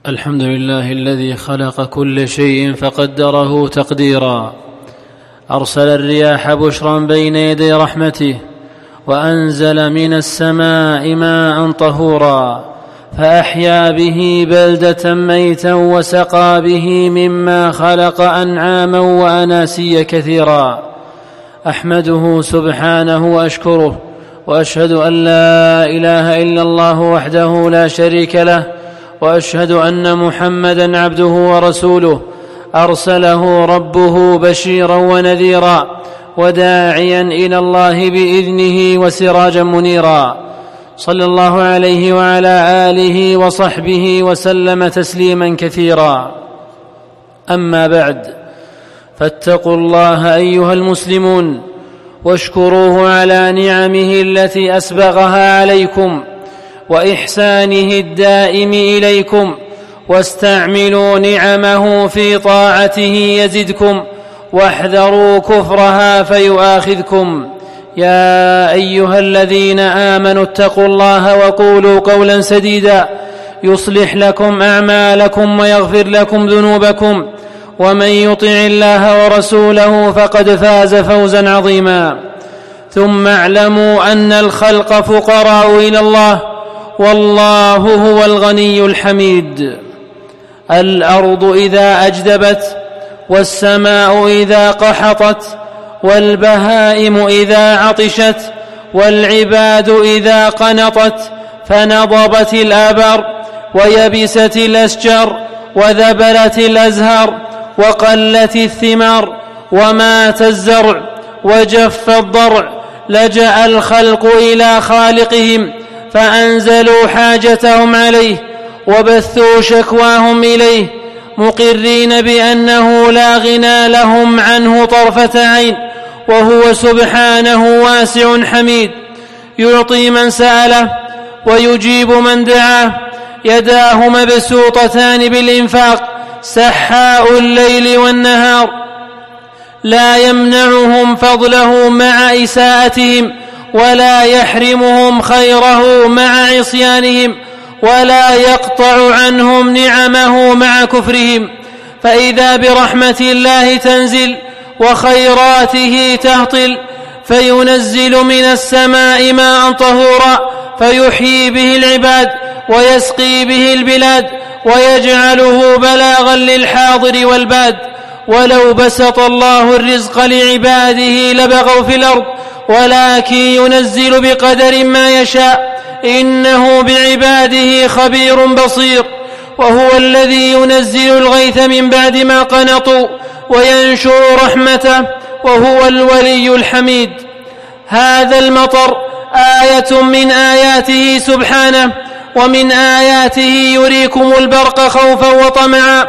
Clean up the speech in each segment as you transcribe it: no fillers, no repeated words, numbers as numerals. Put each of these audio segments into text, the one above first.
الحمد لله الذي خلق كل شيء فقدره تقديرا، أرسل الرياح بشرا بين يدي رحمته، وأنزل من السماء ماء طهورا، فأحيا به بلدة ميتا وسقى به مما خلق أنعاما وأناسيا كثيرا. أحمده سبحانه وأشكره، وأشهد أن لا إله إلا الله وحده لا شريك له، وأشهد أن محمدا عبده ورسوله، أرسله ربه بشيرا ونذيرا وداعيا إلى الله بإذنه وسراجا منيرا، صلى الله عليه وعلى آله وصحبه وسلم تسليما كثيرا. أما بعد، فاتقوا الله أيها المسلمون، واشكروه على نعمه التي أسبغها عليكم وإحسانه الدائم إليكم، واستعملوا نعمه في طاعته يزدكم، واحذروا كفرها فيؤاخذكم. يا أيها الذين آمنوا اتقوا الله وقولوا قولا سديدا يصلح لكم أعمالكم ويغفر لكم ذنوبكم، ومن يطع الله ورسوله فقد فاز فوزا عظيما. ثم اعلموا أن الخلق فقراء إلى الله، والله هو الغني الحميد. الأرض إذا أجدبت، والسماء إذا قحطت، والبهائم إذا عطشت، والعباد إذا قنطت، فنضبت الآبار، ويبست الأشجار، وذبلت الأزهار، وقلت الثمار، ومات الزرع، وجف الضرع، لجأ الخلق إلى خالقهم فأنزلوا حاجتهم عليه، وبثوا شكواهم إليه، مقرين بأنه لا غنى لهم عنه طرفة عين، وهو سبحانه واسع حميد، يعطي من سأله ويجيب من دعاه، يداه مبسوطتان بالإنفاق، سحاء الليل والنهار، لا يمنعهم فضله مع إساءتهم، ولا يحرمهم خيره مع عصيانهم، ولا يقطع عنهم نعمه مع كفرهم. فإذا برحمة الله تنزل وخيراته تهطل، فينزل من السماء ماء طهورا فيحيي به العباد ويسقي به البلاد، ويجعله بلاغا للحاضر والباد. ولو بسط الله الرزق لعباده لبغوا في الأرض، ولكن ينزل بقدر ما يشاء، إنه بعباده خبير بصير. وهو الذي ينزل الغيث من بعد ما قنطوا وينشر رحمته، وهو الولي الحميد. هذا المطر آية من آياته سبحانه، ومن آياته يريكم البرق خوفا وطمعا،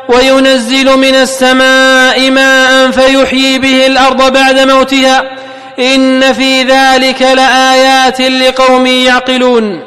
وينزل من السماء ماء فيحيي به الأرض بعد موتها، إن في ذلك لآيات لقوم يعقلون.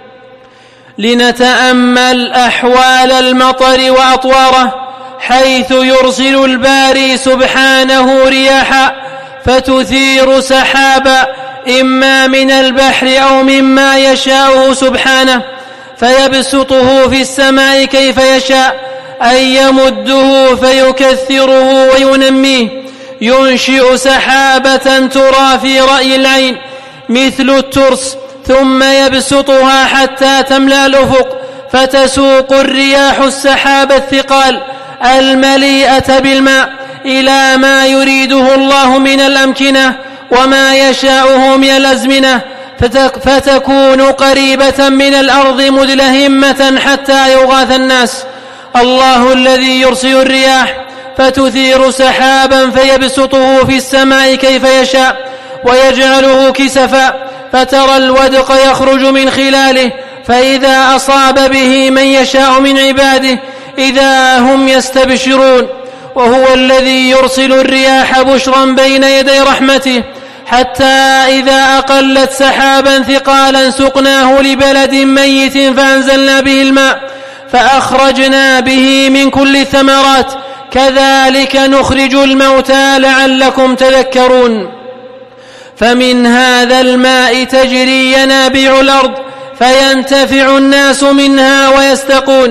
لنتأمل أحوال المطر وأطواره، حيث يرسل الباري سبحانه رياحا فتثير سحابا، إما من البحر أو مما يشاءه سبحانه، فيبسطه في السماء كيف يشاء، أن يمده فيكثره وينميه. ينشئ سحابة ترى في رأي العين مثل الترس، ثم يبسطها حتى تملأ الأفق، فتسوق الرياح السحاب الثقال المليئة بالماء إلى ما يريده الله من الأمكنة وما يشاءه من الأزمنة، فتكون قريبة من الأرض مدلهمة حتى يغاث الناس. الله الذي يرسل الرياح فتثير سحابا فيبسطه في السماء كيف يشاء، ويجعله كسفا، فترى الودق يخرج من خلاله، فإذا أصاب به من يشاء من عباده إذا هم يستبشرون. وهو الذي يرسل الرياح بشرا بين يدي رحمته، حتى إذا أقلت سحابا ثقالا سقناه لبلد ميت فأنزلنا به الماء فأخرجنا به من كل الثمرات، كذلك نخرج الموتى لعلكم تذكرون. فمن هذا الماء تجري ينابيع الأرض فينتفع الناس منها ويستقون،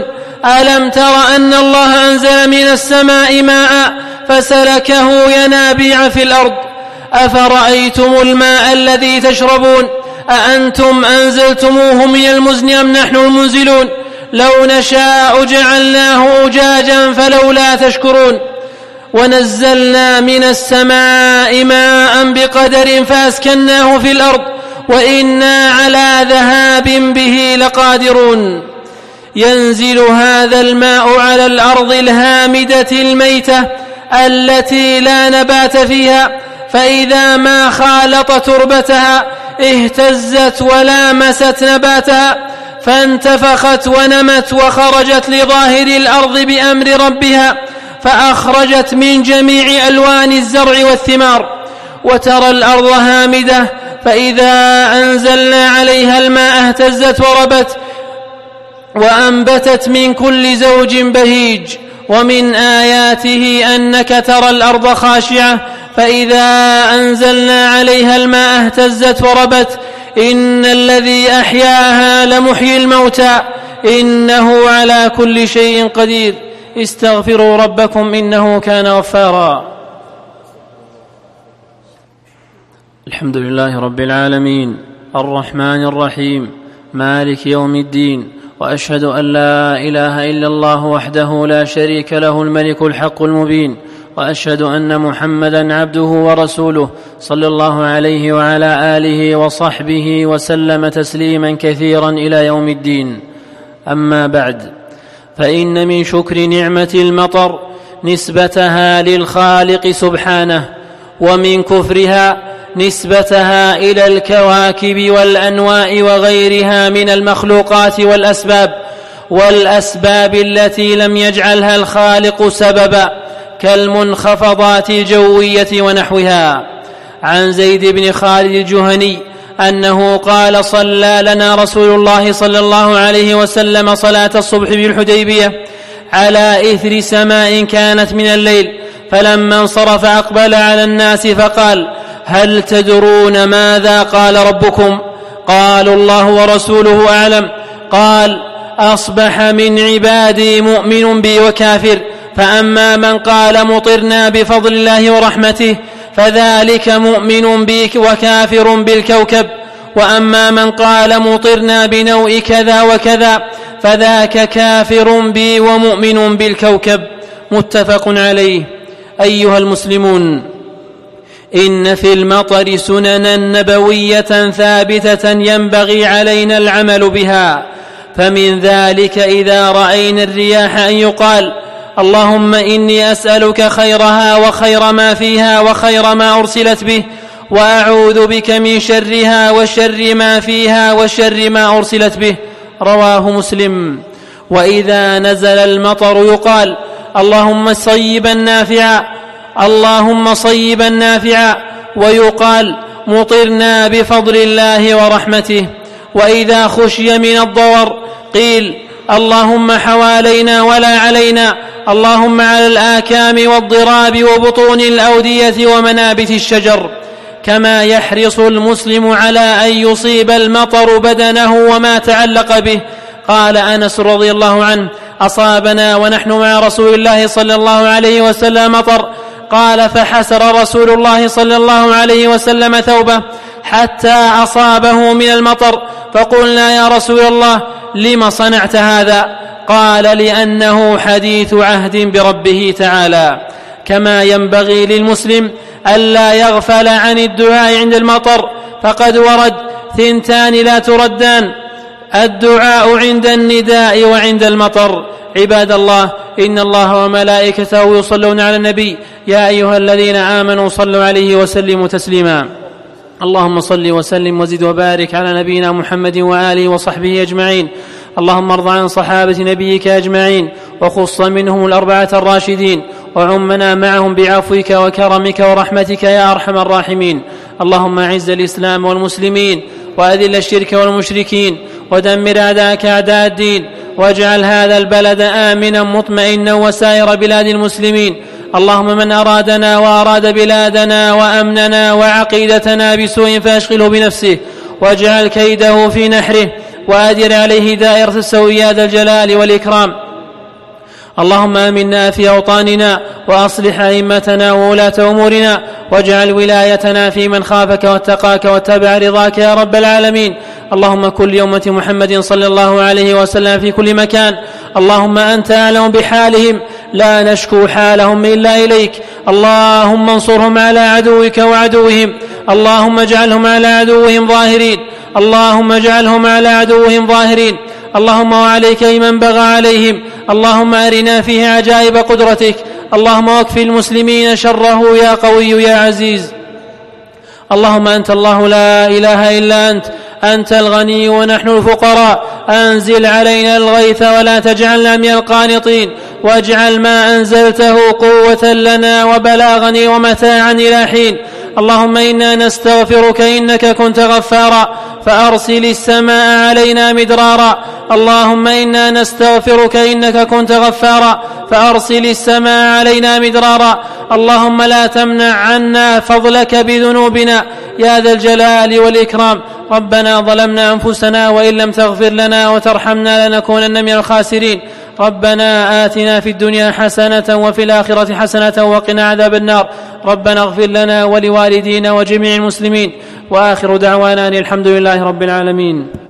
ألم تر أن الله أنزل من السماء ماء فسلكه ينابيع في الأرض أفرأيتم الماء الذي تشربون أأنتم أنزلتموه من المزن أم نحن المنزلون لو نشاء جعلناه أجاجا فلولا تشكرون ونزلنا من السماء ماء بقدر فأسكناه في الأرض وإنا على ذهاب به لقادرون ينزل هذا الماء على الأرض الهامدة الميتة التي لا نبات فيها فإذا ما خالط تربتها اهتزت ولامست نباتها فانتفخت ونمت وخرجت لظاهر الأرض بأمر ربها فأخرجت من جميع ألوان الزرع والثمار وترى الأرض هامدة فإذا أنزلنا عليها الماء اهتزت وربت وأنبتت من كل زوج بهيج ومن آياته أنك ترى الأرض خاشعة فإذا أنزلنا عليها الماء اهتزت وربت إن الذي أحياها لمحيي الموتى إنه على كل شيء قدير استغفروا ربكم إنه كان غفارا. الحمد لله رب العالمين الرحمن الرحيم مالك يوم الدين وأشهد أن لا إله إلا الله وحده لا شريك له الملك الحق المبين وأشهد أن محمدا عبده ورسوله صلى الله عليه وعلى آله وصحبه وسلم تسليما كثيرا إلى يوم الدين. أما بعد، فإن من شكر نعمة المطر نسبتها للخالق سبحانه، ومن كفرها نسبتها إلى الكواكب والأنواء وغيرها من المخلوقات والأسباب التي لم يجعلها الخالق سببا كالمنخفضات الجوية ونحوها. عن زيد بن خالد الجهني أنه قال: صلى لنا رسول الله صلى الله عليه وسلم صلاة الصبح بالحديبية على إثر سماء كانت من الليل، فلما انصرف أقبل على الناس فقال: هل تدرون ماذا قال ربكم؟ قالوا: الله ورسوله أعلم. قال: أصبح من عبادي مؤمن بي وكافر، فأما من قال مطرنا بفضل الله ورحمته فذلك مؤمن بي وكافر بالكوكب، وأما من قال مطرنا بنوء كذا وكذا فذاك كافر بي ومؤمن بالكوكب. متفق عليه. أيها المسلمون، إن في المطر سننا نبوية ثابتة ينبغي علينا العمل بها، فمن ذلك إذا رأينا الرياح أن يقال: اللهم إني أسألك خيرها وخير ما فيها وخير ما أرسلت به، وأعوذ بك من شرها وشر ما فيها وشر ما أرسلت به. رواه مسلم. وإذا نزل المطر يقال: اللهم صيبا نافعا، ويقال: مطرنا بفضل الله ورحمته. وإذا خشي من الضور قيل: اللهم حوالينا ولا علينا، اللهم على الآكام والضراب وبطون الأودية ومنابت الشجر. كما يحرص المسلم على أن يصيب المطر بدنه وما تعلق به. قال أنس رضي الله عنه: أصابنا ونحن مع رسول الله صلى الله عليه وسلم مطر. قال: فحسر رسول الله صلى الله عليه وسلم ثوبه حتى أصابه من المطر، فقلنا: يا رسول الله، لم صنعت هذا؟ قال: لأنه حديث عهد بربه تعالى. كما ينبغي للمسلم ألا يغفل عن الدعاء عند المطر، فقد ورد 2 لا تردان: الدعاء عند النداء وعند المطر. عباد الله، إن الله وملائكته يصلون على النبي، يا أيها الذين آمنوا صلوا عليه وسلموا تسليما. اللهم صل وسلم وزد وبارك على نبينا محمد وآله وصحبه أجمعين. اللهم ارض عن صحابة نبيك أجمعين، وخص منهم 4 الراشدين، وعمنا معهم بعفوك وكرمك ورحمتك يا أرحم الراحمين. اللهم أعز الإسلام والمسلمين، وأذل الشرك والمشركين، ودمر أعداءك أعداء الدين، واجعل هذا البلد آمنا مطمئنا وسائر بلاد المسلمين. اللهم من أرادنا وأراد بلادنا وأمننا وعقيدتنا بسوء فأشغله بنفسه، واجعل كيده في نحره، وأدر عليه دائرة السوء يا ذا الجلال والإكرام. اللهم آمنا في أوطاننا وأصلح أئمتنا وولاة أمورنا واجعل ولايتنا في من خافك واتقاك واتبع رضاك يا رب العالمين. اللهم كن لأمة محمد صلى الله عليه وسلم في كل مكان. اللهم أنت أعلم بحالهم لا نشكو حالهم إلا إليك. اللهم انصرهم على عدوك وعدوهم. اللهم اجعلهم على عدوهم ظاهرين. اللهم اجعلهم على عدوهم ظاهرين. اللهم وعليك بمن بغى عليهم. اللهم أرنا فيه عجائب قدرتك. اللهم واكفِ المسلمين شره يا قوي يا عزيز. اللهم أنت الله لا إله إلا أنت الغني ونحن الفقراء. أنزل علينا الغيث ولا تجعلنا من القانطين، واجعل ما أنزلته قوة لنا وبلاغا ومتاعا إلى حين. اللهم إنا نستغفرك إنك كنت غفارا فأرسل السماء علينا مدرارا. اللهم إنا نستغفرك إنك كنت غفارا فأرسل السماء علينا مدرارا. اللهم لا تمنع عنا فضلك بذنوبنا يا ذا الجلال والإكرام. ربنا ظلمنا أنفسنا وإن لم تغفر لنا وترحمنا لنكونن من الخاسرين. ربنا آتنا في الدنيا حسنة وفي الآخرة حسنة وقنا عذاب النار. ربنا اغفر لنا ولوالدينا وجميع المسلمين. وآخر دعوانا الحمد لله رب العالمين.